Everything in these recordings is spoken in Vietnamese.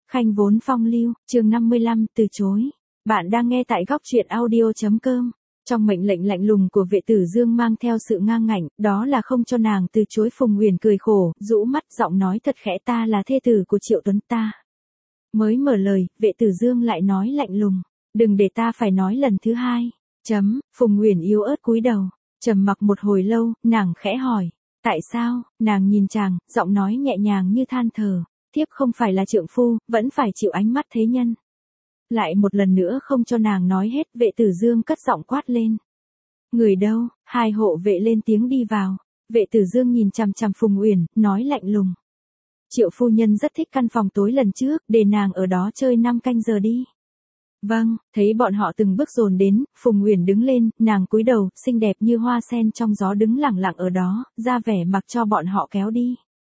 Khanh vốn phong lưu, chương 55, từ chối. Bạn đang nghe tại góc truyện audio.com. Trong mệnh lệnh lạnh lùng của vệ tử Dương mang theo sự ngang ngạnh, đó là không cho nàng từ chối. Phùng Uyển cười khổ, rũ mắt giọng nói thật khẽ, ta là thê tử của Triệu Tuấn ta. Mới mở lời, vệ tử Dương lại nói lạnh lùng, đừng để ta phải nói lần thứ hai. Phùng Uyển yếu ớt cúi đầu, trầm mặc một hồi lâu, nàng khẽ hỏi, tại sao? Nàng nhìn chàng, giọng nói nhẹ nhàng như than thở, thiếp không phải là trượng phu, vẫn phải chịu ánh mắt thế nhân. Lại một lần nữa không cho nàng nói hết, vệ tử Dương cất giọng quát lên. Người đâu? Hai hộ vệ lên tiếng đi vào. Vệ tử Dương nhìn chằm chằm Phùng Uyển, nói lạnh lùng. Triệu phu nhân rất thích căn phòng tối lần trước, để nàng ở đó chơi 5 canh giờ đi. Vâng, thấy bọn họ từng bước dồn đến, Phùng Uyển đứng lên, nàng cúi đầu, xinh đẹp như hoa sen trong gió đứng lẳng lặng ở đó, ra vẻ mặc cho bọn họ kéo đi.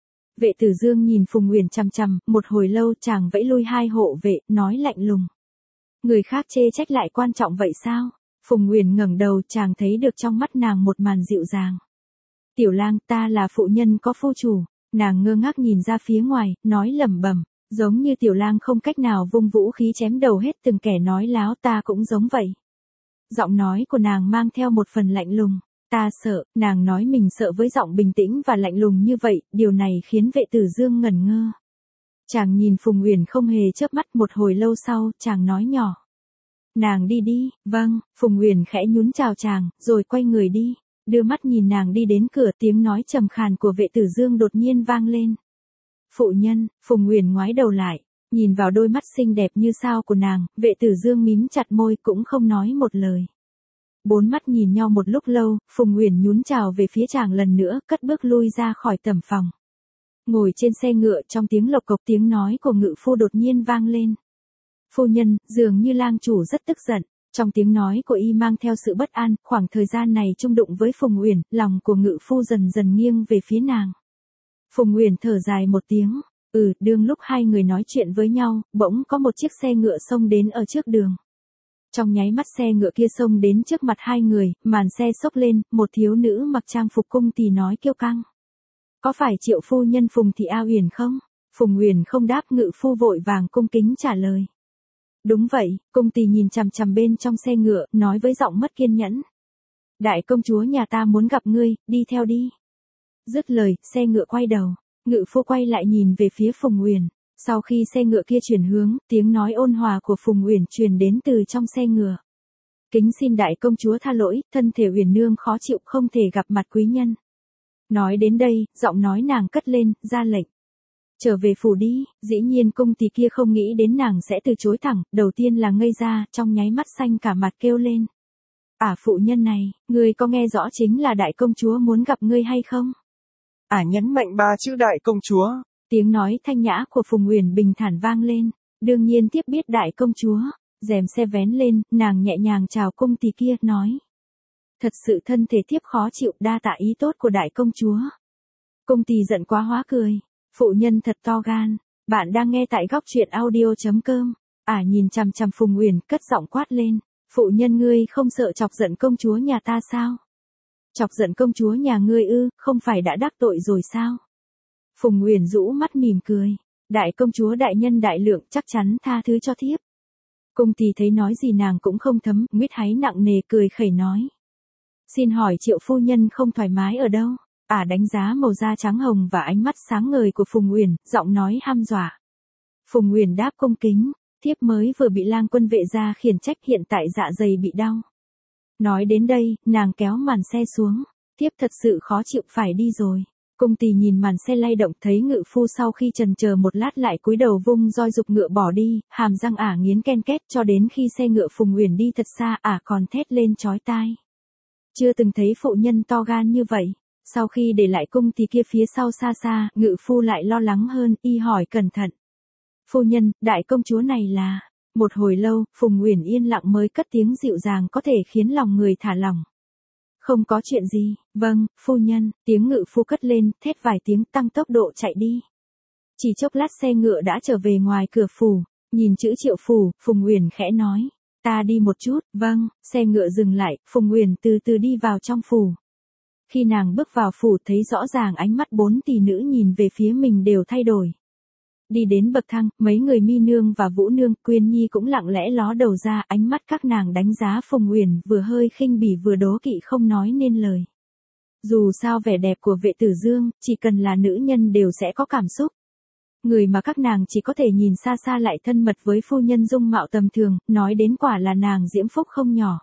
Vệ tử Dương nhìn Phùng Uyển chằm chằm, một hồi lâu chàng vẫy lui hai hộ vệ, nói lạnh lùng. Người khác chê trách lại quan trọng vậy sao? Phùng Uyển ngẩng đầu, chàng thấy được trong mắt nàng một màn dịu dàng. Tiểu lang, ta là phụ nhân có phu chủ. Nàng ngơ ngác nhìn ra phía ngoài, nói lẩm bẩm, giống như tiểu lang không cách nào vung vũ khí chém đầu hết từng kẻ nói láo, ta cũng giống vậy. Giọng nói của nàng mang theo một phần lạnh lùng. Ta sợ, nàng nói mình sợ với giọng bình tĩnh và lạnh lùng như vậy, điều này khiến vệ tử Dương ngẩn ngơ. Chàng nhìn Phùng Uyển không hề chớp mắt, một hồi lâu sau, chàng nói nhỏ. Nàng đi đi. Vâng, Phùng Uyển khẽ nhún chào chàng, rồi quay người đi. Đưa mắt nhìn nàng đi đến cửa, tiếng nói trầm khàn của vệ tử Dương đột nhiên vang lên. Phụ nhân. Phùng Uyển ngoái đầu lại, nhìn vào đôi mắt xinh đẹp như sao của nàng, vệ tử Dương mím chặt môi cũng không nói một lời. Bốn mắt nhìn nhau một lúc lâu, Phùng Uyển nhún chào về phía chàng lần nữa, cất bước lui ra khỏi tẩm phòng. Ngồi trên xe ngựa, trong tiếng lộc cộc, tiếng nói của ngự phu đột nhiên vang lên. Phu nhân, dường như lang chủ rất tức giận. Trong tiếng nói của y mang theo sự bất an, khoảng thời gian này chung đụng với Phùng Uyển, lòng của ngự phu dần dần nghiêng về phía nàng. Phùng Uyển thở dài một tiếng, đương lúc hai người nói chuyện với nhau, bỗng có một chiếc xe ngựa xông đến ở trước đường. Trong nháy mắt xe ngựa kia xông đến trước mặt hai người, màn xe xốc lên, một thiếu nữ mặc trang phục cung tỳ nói kiêu căng. Có phải Triệu phu nhân Phùng Thị A Uyển không? Phùng Uyển không đáp, ngự phu vội vàng cung kính trả lời. Đúng vậy, cung tỳ nhìn chằm chằm bên trong xe ngựa, nói với giọng mất kiên nhẫn. Đại công chúa nhà ta muốn gặp ngươi, đi theo đi. Dứt lời, xe ngựa quay đầu, ngự phu quay lại nhìn về phía Phùng Uyển. Sau khi xe ngựa kia chuyển hướng, tiếng nói ôn hòa của Phùng Uyển truyền đến từ trong xe ngựa. Kính xin đại công chúa tha lỗi, thân thể Uyển nương khó chịu không thể gặp mặt quý nhân. Nói đến đây, giọng nói nàng cất lên, ra lệnh. Trở về phủ đi. Dĩ nhiên cung tỳ kia không nghĩ đến nàng sẽ từ chối thẳng, đầu tiên là ngây ra, trong nháy mắt xanh cả mặt kêu lên. Phụ nhân này, ngươi có nghe rõ chính là đại công chúa muốn gặp ngươi hay không? Nhấn mạnh 3 chữ đại công chúa. Tiếng nói thanh nhã của Phùng Uyển bình thản vang lên, đương nhiên tiếp biết đại công chúa. Rèm xe vén lên, nàng nhẹ nhàng chào cung tỳ kia, nói. Thật sự thân thể thiếp khó chịu, đa tạ ý tốt của đại công chúa. Cung tỳ giận quá hóa cười. Phụ nhân thật to gan. Bạn đang nghe tại góc truyện audio.com. Nhìn chằm chằm Phùng Uyển, cất giọng quát lên. Phụ nhân, ngươi không sợ chọc giận công chúa nhà ta sao? Chọc giận công chúa nhà ngươi ư, không phải đã đắc tội rồi sao? Phùng Uyển rũ mắt mỉm cười. Đại công chúa đại nhân đại lượng, chắc chắn tha thứ cho thiếp. Cung tỳ thấy nói gì nàng cũng không thấm, mít háy nặng nề cười khẩy nói. Xin hỏi Triệu phu nhân không thoải mái ở đâu? Đánh giá màu da trắng hồng và ánh mắt sáng ngời của Phùng Uyển, giọng nói hăm dọa. Phùng Uyển đáp cung kính, thiếp mới vừa bị lang quân vệ gia khiển trách, hiện tại dạ dày bị đau. Nói đến đây, nàng kéo màn xe xuống, thiếp thật sự khó chịu, phải đi rồi. Cung tỳ nhìn màn xe lay động, thấy ngự phu sau khi chần chờ một lát lại cúi đầu vung roi giục ngựa bỏ đi, hàm răng nghiến ken két, cho đến khi xe ngựa Phùng Uyển đi thật xa, còn thét lên chói tai. Chưa từng thấy phụ nhân to gan như vậy. Sau khi để lại cung tỳ kia phía sau xa xa, ngự phu lại lo lắng hơn, y hỏi cẩn thận. Phu nhân, đại công chúa này là... Một hồi lâu, Phùng Uyển yên lặng mới cất tiếng dịu dàng có thể khiến lòng người thả lỏng. Không có chuyện gì. Vâng, phu nhân. Tiếng ngự phu cất lên, thét vài tiếng, tăng tốc độ chạy đi. Chỉ chốc lát xe ngựa đã trở về ngoài cửa phủ. Nhìn chữ Triệu phủ, Phùng Uyển khẽ nói. Ta đi một chút. Vâng. Xe ngựa dừng lại, Phùng Uyển từ từ đi vào trong phủ. Khi nàng bước vào phủ thấy rõ ràng ánh mắt 4 tỷ nữ nhìn về phía mình đều thay đổi. Đi đến bậc thang, mấy người Mi nương và Vũ nương, Quyên Nhi cũng lặng lẽ ló đầu ra, ánh mắt các nàng đánh giá Phùng Uyển vừa hơi khinh bỉ vừa đố kỵ không nói nên lời. Dù sao vẻ đẹp của Vệ Tử Dương, chỉ cần là nữ nhân đều sẽ có cảm xúc. Người mà các nàng chỉ có thể nhìn xa xa lại thân mật với phu nhân dung mạo tầm thường, nói đến quả là nàng diễm phúc không nhỏ.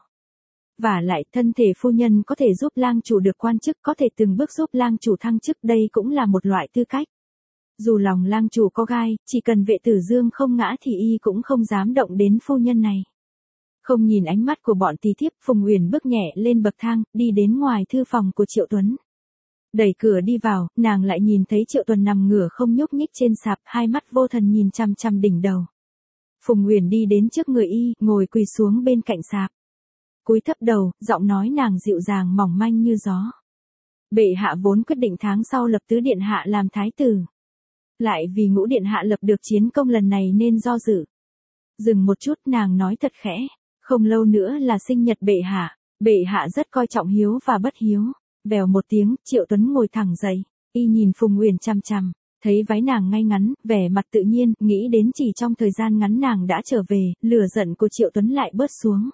Vả lại thân thể phu nhân có thể giúp lang chủ được quan chức, có thể từng bước giúp lang chủ thăng chức, đây cũng là một loại tư cách. Dù lòng lang chủ có gai, chỉ cần Vệ Tử Dương không ngã thì y cũng không dám động đến phu nhân này. Không nhìn ánh mắt của bọn tỳ thiếp, Phùng Uyển bước nhẹ lên bậc thang, đi đến ngoài thư phòng của Triệu Tuấn. Đẩy cửa đi vào, nàng lại nhìn thấy Triệu Tuấn nằm ngửa không nhúc nhích trên sạp, hai mắt vô thần nhìn chằm chằm đỉnh đầu. Phùng Uyển đi đến trước người y, ngồi quỳ xuống bên cạnh sạp. Cúi thấp đầu, giọng nói nàng dịu dàng mỏng manh như gió. Bệ hạ vốn quyết định tháng sau lập tứ điện hạ làm thái tử. Lại vì Ngũ điện hạ lập được chiến công lần này nên do dự. Dừng một chút, nàng nói thật khẽ, không lâu nữa là sinh nhật bệ hạ rất coi trọng hiếu và bất hiếu. Vèo một tiếng, Triệu Tuấn ngồi thẳng dậy, y nhìn Phùng Uyển chằm chằm, thấy váy nàng ngay ngắn, vẻ mặt tự nhiên, nghĩ đến chỉ trong thời gian ngắn nàng đã trở về, lửa giận của Triệu Tuấn lại bớt xuống.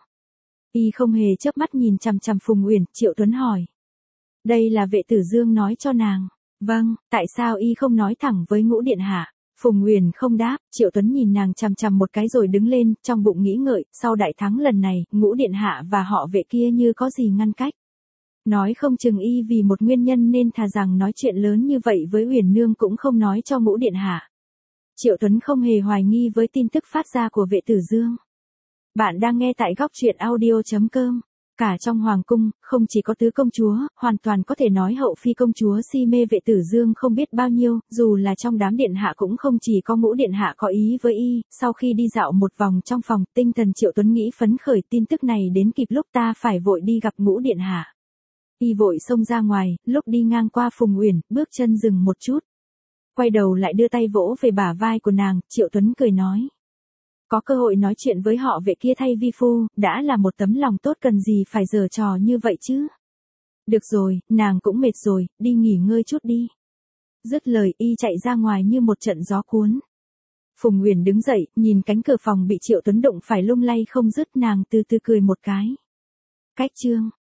Y không hề chớp mắt nhìn chằm chằm Phùng Uyển, Triệu Tuấn hỏi. Đây là Vệ Tử Dương nói cho nàng. Vâng, tại sao y không nói thẳng với Ngũ điện hạ? Phùng Uyển không đáp, Triệu Tuấn nhìn nàng chằm chằm một cái rồi đứng lên, trong bụng nghĩ ngợi, sau đại thắng lần này, Ngũ điện hạ và họ Vệ kia như có gì ngăn cách. Nói không chừng y vì một nguyên nhân nên thà rằng nói chuyện lớn như vậy với Uyển nương cũng không nói cho Ngũ điện hạ. Triệu Tuấn không hề hoài nghi với tin tức phát ra của Vệ Tử Dương. Bạn đang nghe tại góc truyện audio.com. Cả trong hoàng cung, không chỉ có tứ công chúa, hoàn toàn có thể nói hậu phi công chúa si mê Vệ Tử Dương không biết bao nhiêu, dù là trong đám điện hạ cũng không chỉ có Ngũ điện hạ có ý với y. Sau khi đi dạo một vòng trong phòng, tinh thần Triệu Tuấn nghĩ phấn khởi, tin tức này đến kịp lúc ta phải vội đi gặp Ngũ điện hạ. Y vội xông ra ngoài, lúc đi ngang qua Phùng Uyển, bước chân dừng một chút. Quay đầu lại đưa tay vỗ về bả vai của nàng, Triệu Tuấn cười nói. Có cơ hội nói chuyện với họ Vệ kia thay vi phu, đã là một tấm lòng tốt, cần gì phải giở trò như vậy chứ. Được rồi, nàng cũng mệt rồi, đi nghỉ ngơi chút đi. Dứt lời y chạy ra ngoài như một trận gió cuốn. Phùng Uyển đứng dậy, nhìn cánh cửa phòng bị Triệu Tuấn đụng phải lung lay không dứt, nàng từ từ cười một cái. Cách chương.